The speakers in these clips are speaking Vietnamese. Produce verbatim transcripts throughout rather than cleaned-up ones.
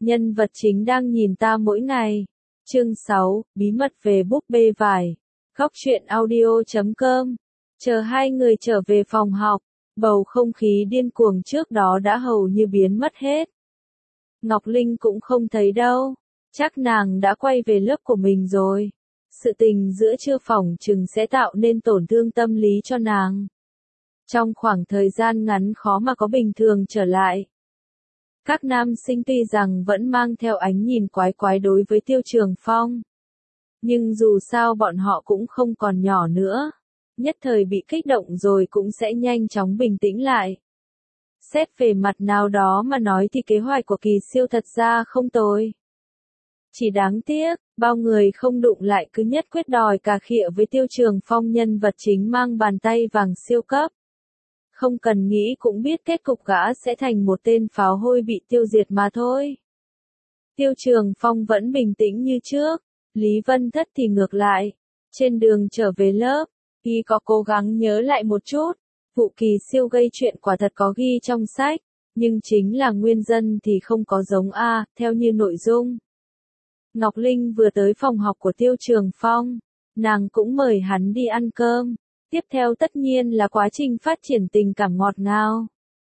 Nhân vật chính đang nhìn ta mỗi ngày. Chương sáu, bí mật về búp bê vải. Góc truyện audio chấm com. Chờ hai người trở về phòng học, bầu không khí điên cuồng trước đó đã hầu như biến mất hết. Ngọc Linh cũng không thấy đâu, chắc nàng đã quay về lớp của mình rồi. Sự tình giữa Trưa phỏng chừng sẽ tạo nên tổn thương tâm lý cho nàng. Trong khoảng thời gian ngắn khó mà có bình thường trở lại. Các nam sinh tuy rằng vẫn mang theo ánh nhìn quái quái đối với Tiêu Trường Phong. Nhưng dù sao bọn họ cũng không còn nhỏ nữa. Nhất thời bị kích động rồi cũng sẽ nhanh chóng bình tĩnh lại. Xét về mặt nào đó mà nói thì kế hoạch của Kỳ Siêu thật ra không tồi. Chỉ đáng tiếc, bao người không đụng lại cứ nhất quyết đòi cà khịa với Tiêu Trường Phong, nhân vật chính mang bàn tay vàng siêu cấp. Không cần nghĩ cũng biết kết cục gã sẽ thành một tên pháo hôi bị tiêu diệt mà thôi. Tiêu Trường Phong vẫn bình tĩnh như trước, Lý Vân Thất thì ngược lại. Trên đường trở về lớp, y có cố gắng nhớ lại một chút, vụ Kỳ Siêu gây chuyện quả thật có ghi trong sách, nhưng chính là nguyên dân thì không có giống A, theo như nội dung. Ngọc Linh vừa tới phòng học của Tiêu Trường Phong, nàng cũng mời hắn đi ăn cơm. Tiếp theo tất nhiên là quá trình phát triển tình cảm ngọt ngào.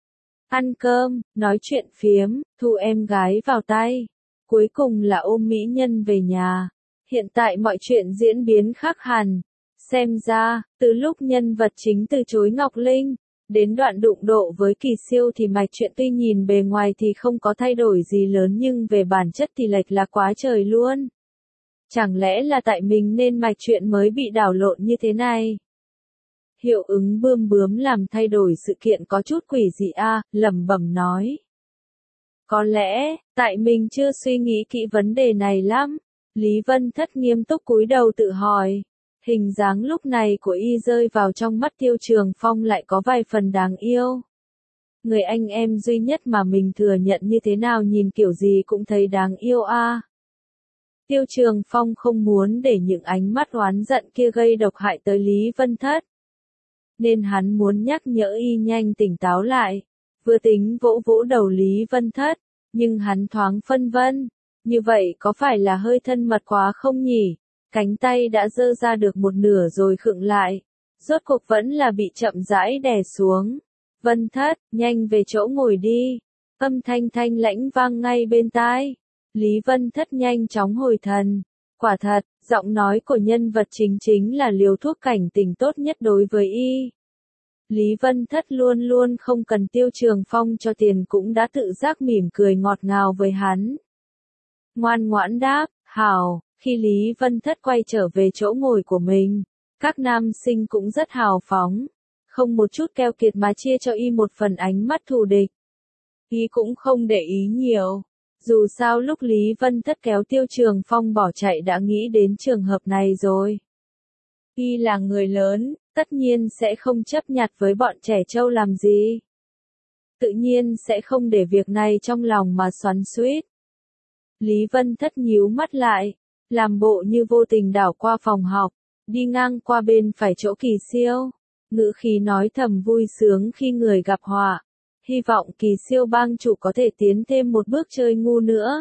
Ăn cơm, nói chuyện phiếm, thu em gái vào tay. Cuối cùng là ôm mỹ nhân về nhà. Hiện tại mọi chuyện diễn biến khác hẳn. Xem ra, từ lúc nhân vật chính từ chối Ngọc Linh, đến đoạn đụng độ với Kỳ Siêu thì mạch chuyện tuy nhìn bề ngoài thì không có thay đổi gì lớn nhưng về bản chất thì lệch là quá trời luôn. Chẳng lẽ là tại mình nên mạch chuyện mới bị đảo lộn như thế này? Hiệu ứng bươm bướm làm thay đổi sự kiện có chút quỷ dị a, lẩm bẩm nói. Có lẽ, tại mình chưa suy nghĩ kỹ vấn đề này lắm. Lý Vân Thất nghiêm túc cúi đầu tự hỏi. Hình dáng lúc này của y rơi vào trong mắt Tiêu Trường Phong lại có vài phần đáng yêu. Người anh em duy nhất mà mình thừa nhận như thế nào nhìn kiểu gì cũng thấy đáng yêu a. Tiêu Trường Phong không muốn để những ánh mắt oán giận kia gây độc hại tới Lý Vân Thất. Nên hắn muốn nhắc nhở y nhanh tỉnh táo lại. Vừa tính vỗ vỗ đầu Lý Vân Thất, nhưng hắn thoáng phân vân. Như vậy có phải là hơi thân mật quá không nhỉ? Cánh tay đã giơ ra được một nửa rồi khựng lại. Rốt cuộc vẫn là bị chậm rãi đè xuống. Vân Thất, nhanh về chỗ ngồi đi. Âm thanh thanh lãnh vang ngay bên tai. Lý Vân Thất nhanh chóng hồi thần. Quả thật, giọng nói của nhân vật chính chính là liều thuốc cảnh tỉnh tốt nhất đối với y. Lý Vân Thất luôn luôn không cần Tiêu Trường Phong cho tiền cũng đã tự giác mỉm cười ngọt ngào với hắn. Ngoan ngoãn đáp, hảo, khi Lý Vân Thất quay trở về chỗ ngồi của mình, các nam sinh cũng rất hào phóng, không một chút keo kiệt mà chia cho y một phần ánh mắt thù địch. Y cũng không để ý nhiều. Dù sao lúc Lý Vân Thất kéo Tiêu Trường Phong bỏ chạy đã nghĩ đến trường hợp này rồi. Y là người lớn, tất nhiên sẽ không chấp nhặt với bọn trẻ trâu làm gì. Tự nhiên sẽ không để việc này trong lòng mà xoắn xuýt. Lý Vân Thất nhíu mắt lại, làm bộ như vô tình đảo qua phòng học, đi ngang qua bên phải chỗ Kỳ Siêu. Ngữ khí nói thầm vui sướng khi người gặp họa. Hy vọng Kỳ Siêu bang chủ có thể tiến thêm một bước chơi ngu nữa.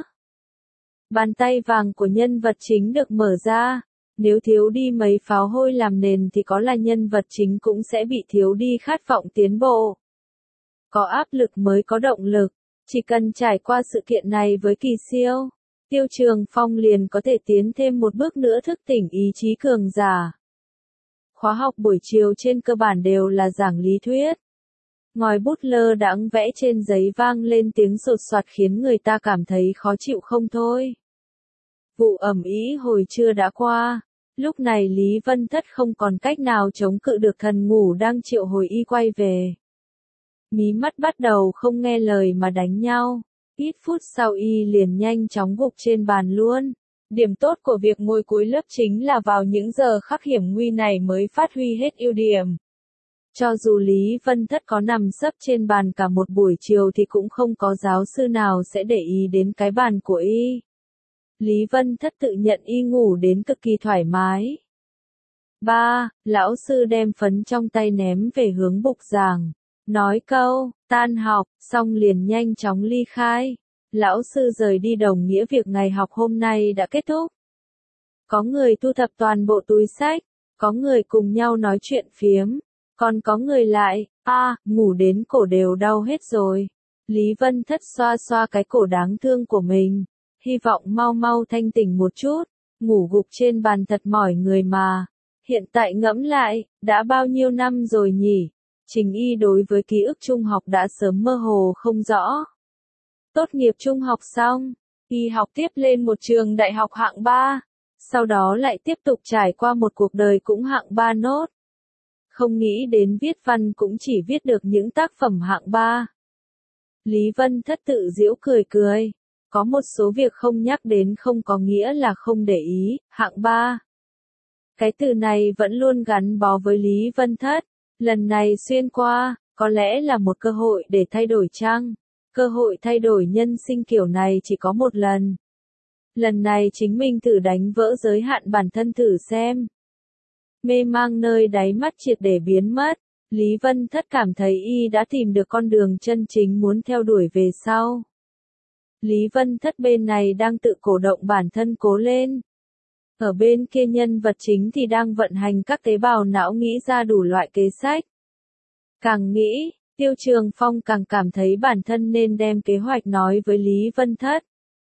Bàn tay vàng của nhân vật chính được mở ra. Nếu thiếu đi mấy pháo hôi làm nền thì có là nhân vật chính cũng sẽ bị thiếu đi khát vọng tiến bộ. Có áp lực mới có động lực. Chỉ cần trải qua sự kiện này với Kỳ Siêu, Tiêu Trường Phong liền có thể tiến thêm một bước nữa thức tỉnh ý chí cường giả. Khóa học buổi chiều trên cơ bản đều là giảng lý thuyết. Ngòi bút lơ đãng vẽ trên giấy vang lên tiếng sột soạt khiến người ta cảm thấy khó chịu không thôi. Vụ ầm ĩ hồi trưa đã qua, lúc này Lý Vân Thất không còn cách nào chống cự được thần ngủ đang triệu hồi y quay về. Mí mắt bắt đầu không nghe lời mà đánh nhau, ít phút sau y liền nhanh chóng gục trên bàn luôn. Điểm tốt của việc ngồi cuối lớp chính là vào những giờ khắc hiểm nguy này mới phát huy hết ưu điểm. Cho dù Lý Vân Thất có nằm sấp trên bàn cả một buổi chiều thì cũng không có giáo sư nào sẽ để ý đến cái bàn của y. Lý Vân Thất tự nhận y ngủ đến cực kỳ thoải mái. Ba, lão sư đem phấn trong tay ném về hướng bục giảng. Nói câu, tan học, xong liền nhanh chóng ly khai. Lão sư rời đi đồng nghĩa việc ngày học hôm nay đã kết thúc. Có người thu thập toàn bộ túi sách, có người cùng nhau nói chuyện phiếm, còn có người lại, a, à, ngủ đến cổ đều đau hết rồi. Lý Vân Thất xoa xoa cái cổ đáng thương của mình, hy vọng mau mau thanh tỉnh một chút, ngủ gục trên bàn thật mỏi người mà. Hiện tại ngẫm lại, đã bao nhiêu năm rồi nhỉ? Trình Y đối với ký ức trung học đã sớm mơ hồ không rõ. Tốt nghiệp trung học xong, Y học tiếp lên một trường đại học hạng ba, sau đó lại tiếp tục trải qua một cuộc đời cũng hạng ba nốt. Không nghĩ đến viết văn cũng chỉ viết được những tác phẩm hạng ba. Lý Vân Thất tự giễu cười cười, có một số việc không nhắc đến không có nghĩa là không để ý, hạng ba. Cái từ này vẫn luôn gắn bó với Lý Vân Thất, lần này xuyên qua, có lẽ là một cơ hội để thay đổi chăng? Cơ hội thay đổi nhân sinh kiểu này chỉ có một lần. Lần này chính mình thử đánh vỡ giới hạn bản thân thử xem. Mê mang nơi đáy mắt triệt để biến mất, Lý Vân Thất cảm thấy Y đã tìm được con đường chân chính muốn theo đuổi về sau. Lý Vân Thất bên này đang tự cổ động bản thân cố lên. Ở bên kia nhân vật chính thì đang vận hành các tế bào não nghĩ ra đủ loại kế sách. Càng nghĩ, Tiêu Trường Phong càng cảm thấy bản thân nên đem kế hoạch nói với Lý Vân Thất.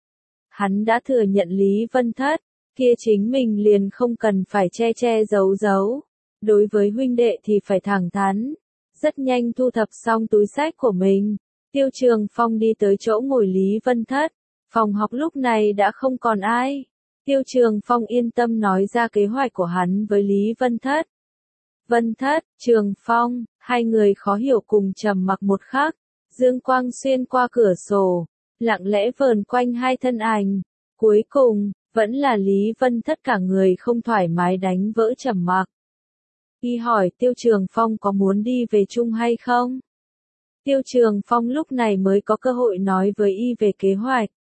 Hắn đã thừa nhận Lý Vân Thất, kia chính mình liền không cần phải che che giấu giấu. Đối với huynh đệ thì phải thẳng thắn. Rất nhanh thu thập xong túi sách của mình, Tiêu Trường Phong đi tới chỗ ngồi Lý Vân Thất. Phòng học lúc này đã không còn ai. Tiêu Trường Phong yên tâm nói ra kế hoạch của hắn với Lý Vân Thất. Vân Thất, Trường Phong, hai người khó hiểu cùng trầm mặc một khắc. Dương quang xuyên qua cửa sổ, lặng lẽ vờn quanh hai thân ảnh. Cuối cùng, vẫn là Lý Vân Thất cả người không thoải mái đánh vỡ trầm mặc. Y hỏi Tiêu Trường Phong có muốn đi về chung hay không? Tiêu Trường Phong lúc này mới có cơ hội nói với Y về kế hoạch.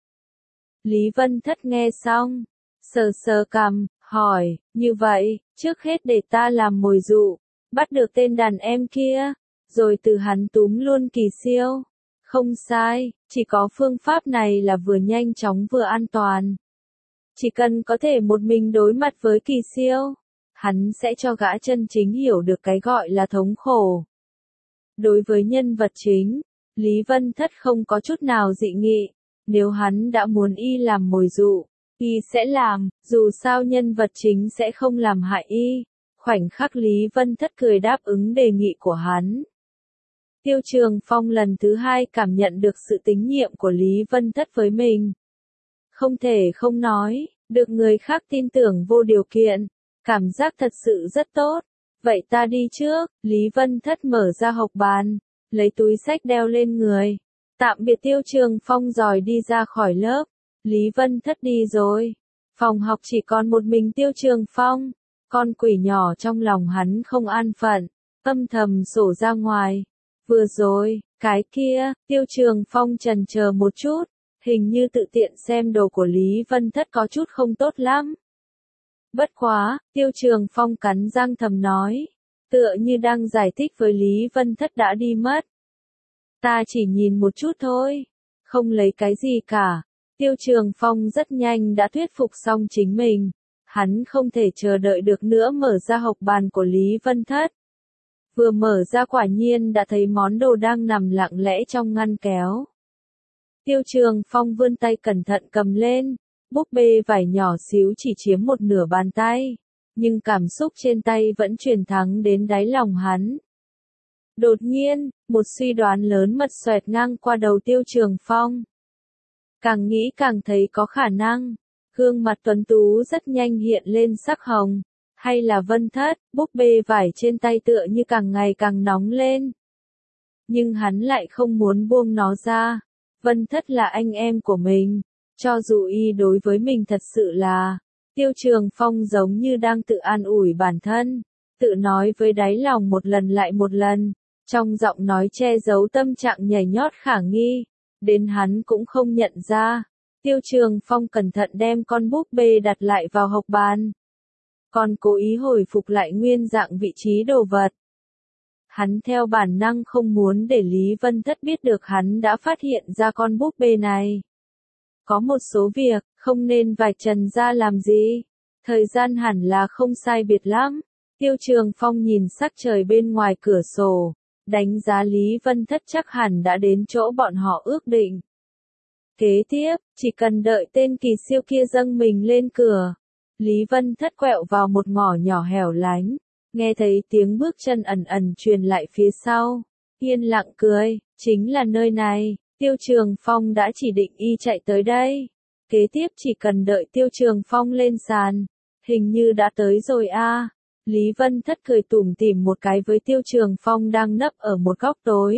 Lý Vân Thất nghe xong, sờ sờ cằm, hỏi, như vậy, trước hết để ta làm mồi dụ, bắt được tên đàn em kia, rồi từ hắn túm luôn Kỳ Siêu. Không sai, chỉ có phương pháp này là vừa nhanh chóng vừa an toàn. Chỉ cần có thể một mình đối mặt với Kỳ Siêu, hắn sẽ cho gã chân chính hiểu được cái gọi là thống khổ. Đối với nhân vật chính, Lý Vân Thất không có chút nào dị nghị, nếu hắn đã muốn Y làm mồi dụ, Y sẽ làm, dù sao nhân vật chính sẽ không làm hại Y. Khoảnh khắc Lý Vân Thất cười đáp ứng đề nghị của hắn. Tiêu Trường Phong lần thứ hai cảm nhận được sự tín nhiệm của Lý Vân Thất với mình. Không thể không nói, được người khác tin tưởng vô điều kiện, cảm giác thật sự rất tốt. Vậy ta đi trước, Lý Vân Thất mở ra hộc bàn, lấy túi sách đeo lên người. Tạm biệt Tiêu Trường Phong rồi đi ra khỏi lớp. Lý Vân Thất đi rồi. Phòng học chỉ còn một mình Tiêu Trường Phong. Con quỷ nhỏ trong lòng hắn không an phận, âm thầm sổ ra ngoài. Vừa rồi, cái kia, Tiêu Trường Phong chần chờ một chút, hình như tự tiện xem đồ của Lý Vân Thất có chút không tốt lắm. Bất quá, Tiêu Trường Phong cắn răng thầm nói, tựa như đang giải thích với Lý Vân Thất đã đi mất. Ta chỉ nhìn một chút thôi, không lấy cái gì cả. Tiêu Trường Phong rất nhanh đã thuyết phục xong chính mình. Hắn không thể chờ đợi được nữa mở ra hộc bàn của Lý Vân Thất. Vừa mở ra quả nhiên đã thấy món đồ đang nằm lặng lẽ trong ngăn kéo. Tiêu Trường Phong vươn tay cẩn thận cầm lên, búp bê vải nhỏ xíu chỉ chiếm một nửa bàn tay, nhưng cảm xúc trên tay vẫn truyền thắng đến đáy lòng hắn. Đột nhiên, một suy đoán lớn mật xoẹt ngang qua đầu Tiêu Trường Phong. Càng nghĩ càng thấy có khả năng, gương mặt tuấn tú rất nhanh hiện lên sắc hồng. Hay là Vân Thất, búp bê vải trên tay tựa như càng ngày càng nóng lên. Nhưng hắn lại không muốn buông nó ra. Vân Thất là anh em của mình. Cho dù Y đối với mình thật sự là, Tiêu Trường Phong giống như đang tự an ủi bản thân. Tự nói với đáy lòng một lần lại một lần. Trong giọng nói che giấu tâm trạng nhảy nhót khả nghi. Đến hắn cũng không nhận ra. Tiêu Trường Phong cẩn thận đem con búp bê đặt lại vào hộc bàn. Còn cố ý hồi phục lại nguyên dạng vị trí đồ vật. Hắn theo bản năng không muốn để Lý Vân Thất biết được hắn đã phát hiện ra con búp bê này. Có một số việc, không nên vạch trần ra làm gì. Thời gian hẳn là không sai biệt lắm. Tiêu Trường Phong nhìn sắc trời bên ngoài cửa sổ, đánh giá Lý Vân Thất chắc hẳn đã đến chỗ bọn họ ước định. Kế tiếp, chỉ cần đợi tên kỳ siêu kia dâng mình lên cửa. Lý Vân Thất quẹo vào một ngõ nhỏ hẻo lánh, nghe thấy tiếng bước chân ẩn ẩn truyền lại phía sau. Yên lặng cười, chính là nơi này, Tiêu Trường Phong đã chỉ định y chạy tới đây. Kế tiếp chỉ cần đợi Tiêu Trường Phong lên sàn, hình như đã tới rồi a. À. Lý Vân Thất cười tủm tỉm một cái với Tiêu Trường Phong đang nấp ở một góc tối.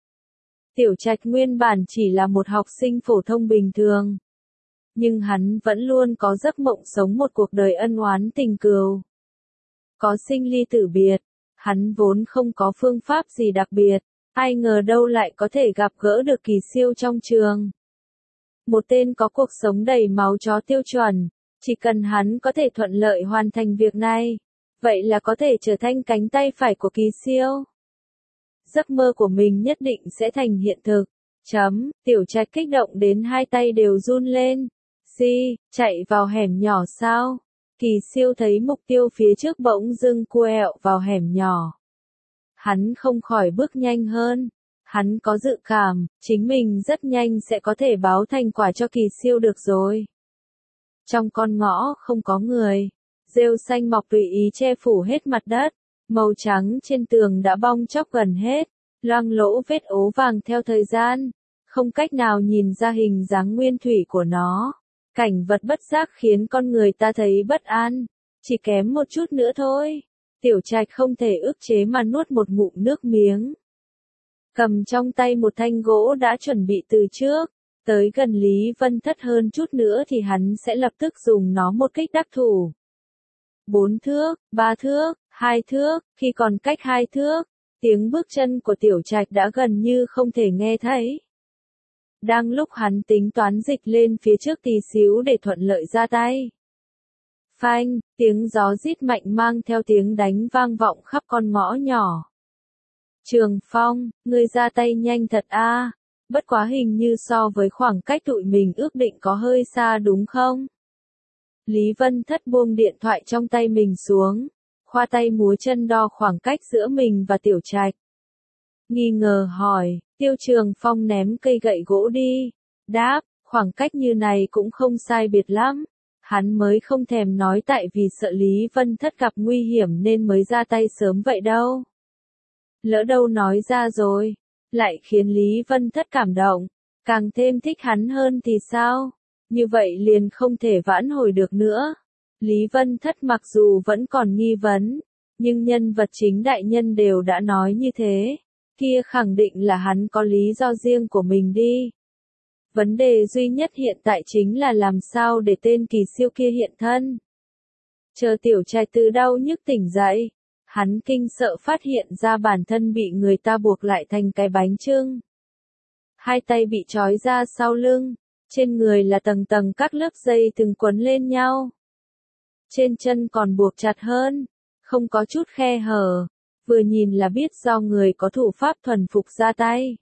Tiểu Trạch nguyên bản chỉ là một học sinh phổ thông bình thường. Nhưng hắn vẫn luôn có giấc mộng sống một cuộc đời ân oán tình cừu. Có sinh ly tử biệt, hắn vốn không có phương pháp gì đặc biệt, ai ngờ đâu lại có thể gặp gỡ được kỳ siêu trong trường. Một tên có cuộc sống đầy máu chó tiêu chuẩn, chỉ cần hắn có thể thuận lợi hoàn thành việc này, vậy là có thể trở thành cánh tay phải của kỳ siêu. Giấc mơ của mình nhất định sẽ thành hiện thực. Chấm, Tiểu Trạch kích động đến hai tay đều run lên. Si, chạy vào hẻm nhỏ sao? Kỳ siêu thấy mục tiêu phía trước bỗng dưng quẹo vào hẻm nhỏ. Hắn không khỏi bước nhanh hơn. Hắn có dự cảm, chính mình rất nhanh sẽ có thể báo thành quả cho kỳ siêu được rồi. Trong con ngõ không có người. Rêu xanh mọc tùy ý che phủ hết mặt đất. Màu trắng trên tường đã bong chóc gần hết. Loang lỗ vết ố vàng theo thời gian. Không cách nào nhìn ra hình dáng nguyên thủy của nó. Cảnh vật bất giác khiến con người ta thấy bất an. Chỉ kém một chút nữa thôi. Tiểu Trạch không thể ức chế mà nuốt một ngụm nước miếng. Cầm trong tay một thanh gỗ đã chuẩn bị từ trước. Tới gần Lý Vân Thất hơn chút nữa thì hắn sẽ lập tức dùng nó một kích đắc thủ. Bốn thước, ba thước, hai thước, khi còn cách hai thước, tiếng bước chân của Tiểu Trạch đã gần như không thể nghe thấy. Đang lúc hắn tính toán dịch lên phía trước tí xíu để thuận lợi ra tay. Phanh, tiếng gió rít mạnh mang theo tiếng đánh vang vọng khắp con ngõ nhỏ. Trường Phong, ngươi ra tay nhanh thật a, à. Bất quá hình như so với khoảng cách tụi mình ước định có hơi xa đúng không? Lý Vân Thất buông điện thoại trong tay mình xuống, khoa tay múa chân đo khoảng cách giữa mình và Tiểu Trạch. Nghi ngờ hỏi, Tiêu Trường Phong ném cây gậy gỗ đi. Đáp, khoảng cách như này cũng không sai biệt lắm. Hắn mới không thèm nói tại vì sợ Lý Vân Thất gặp nguy hiểm nên mới ra tay sớm vậy đâu. Lỡ đâu nói ra rồi, lại khiến Lý Vân Thất cảm động, càng thêm thích hắn hơn thì sao? Như vậy liền không thể vãn hồi được nữa. Lý Vân Thất mặc dù vẫn còn nghi vấn, nhưng nhân vật chính đại nhân đều đã nói như thế, kia khẳng định là hắn có lý do riêng của mình đi. Vấn đề duy nhất hiện tại chính là làm sao để tên kỳ siêu kia hiện thân. Chờ Tiểu Trạch từ đau nhức tỉnh dậy, hắn kinh sợ phát hiện ra bản thân bị người ta buộc lại thành cái bánh chưng. Hai tay bị trói ra sau lưng, trên người là tầng tầng các lớp dây từng quấn lên nhau. Trên chân còn buộc chặt hơn, không có chút khe hở, vừa nhìn là biết do người có thủ pháp thuần phục ra tay.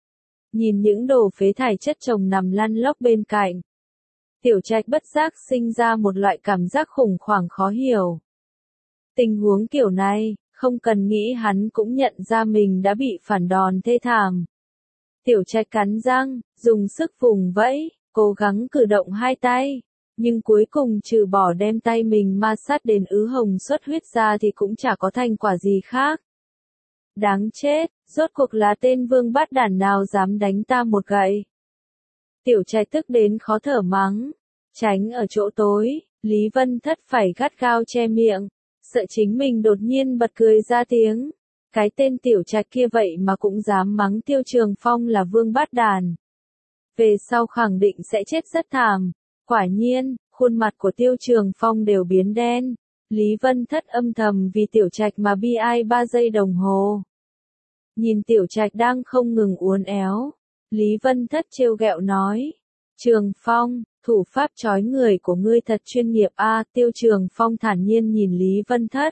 Nhìn những đồ phế thải chất chồng nằm lăn lóc bên cạnh, Tiểu Trạch bất giác sinh ra một loại cảm giác khủng hoảng khó hiểu. Tình huống kiểu này, không cần nghĩ hắn cũng nhận ra mình đã bị phản đòn thê thảm. Tiểu Trạch cắn răng, dùng sức vùng vẫy, cố gắng cử động hai tay, nhưng cuối cùng trừ bỏ đem tay mình ma sát đến ứ hồng xuất huyết ra thì cũng chả có thành quả gì khác. Đáng chết, rốt cuộc là tên vương bát đản nào dám đánh ta một gậy. Tiểu Trạch tức đến khó thở mắng, tránh ở chỗ tối, Lý Vân Thất phải gắt gao che miệng, sợ chính mình đột nhiên bật cười ra tiếng. Cái tên Tiểu Trạch kia vậy mà cũng dám mắng Tiêu Trường Phong là vương bát đàn. Về sau khẳng định sẽ chết rất thảm. Quả nhiên, khuôn mặt của Tiêu Trường Phong đều biến đen. Lý Vân Thất âm thầm vì Tiểu Trạch mà bi ai ba giây đồng hồ. Nhìn Tiểu Trạch đang không ngừng uốn éo, Lý Vân Thất trêu ghẹo nói. Trường Phong, thủ pháp trói người của ngươi thật chuyên nghiệp a. À, Tiêu Trường Phong thản nhiên nhìn Lý Vân Thất.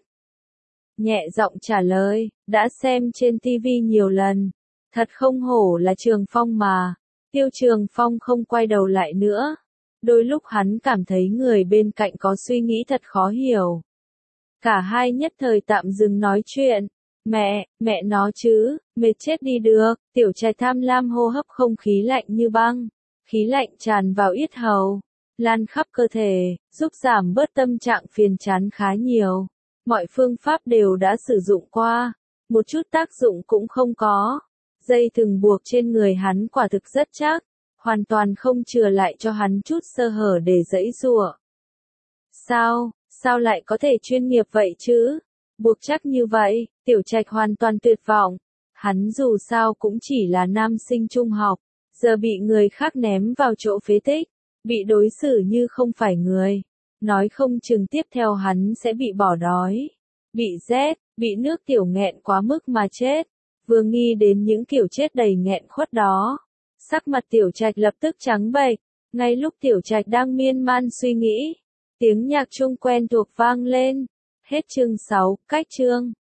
Nhẹ giọng trả lời, đã xem trên ti vi nhiều lần. Thật không hổ là Trường Phong mà. Tiêu Trường Phong không quay đầu lại nữa, Đôi lúc hắn cảm thấy người bên cạnh có suy nghĩ thật khó hiểu. Cả hai nhất thời tạm dừng nói chuyện. Mẹ, mẹ nó chứ, mệt chết đi được. Tiểu Trạch tham lam hô hấp không khí lạnh như băng. Khí lạnh tràn vào yết hầu, lan khắp cơ thể, giúp giảm bớt tâm trạng phiền chán khá nhiều. Mọi phương pháp đều đã sử dụng qua, một chút tác dụng cũng không có. Dây thừng buộc trên người hắn quả thực rất chắc, hoàn toàn không chừa lại cho hắn chút sơ hở để giãy giụa. Sao, sao lại có thể chuyên nghiệp vậy chứ? Buộc chắc như vậy, Tiểu Trạch hoàn toàn tuyệt vọng. Hắn dù sao cũng chỉ là nam sinh trung học, giờ bị người khác ném vào chỗ phế tích, bị đối xử như không phải người. Nói không chừng tiếp theo hắn sẽ bị bỏ đói, bị rét, bị nước tiểu nghẹn quá mức mà chết. Vừa nghĩ đến những kiểu chết đầy nghẹn khuất đó, sắc mặt Tiểu Trạch lập tức trắng bệch. Ngay lúc Tiểu Trạch đang miên man suy nghĩ, tiếng nhạc trung quen thuộc vang lên. Hết chương sáu, cách chương.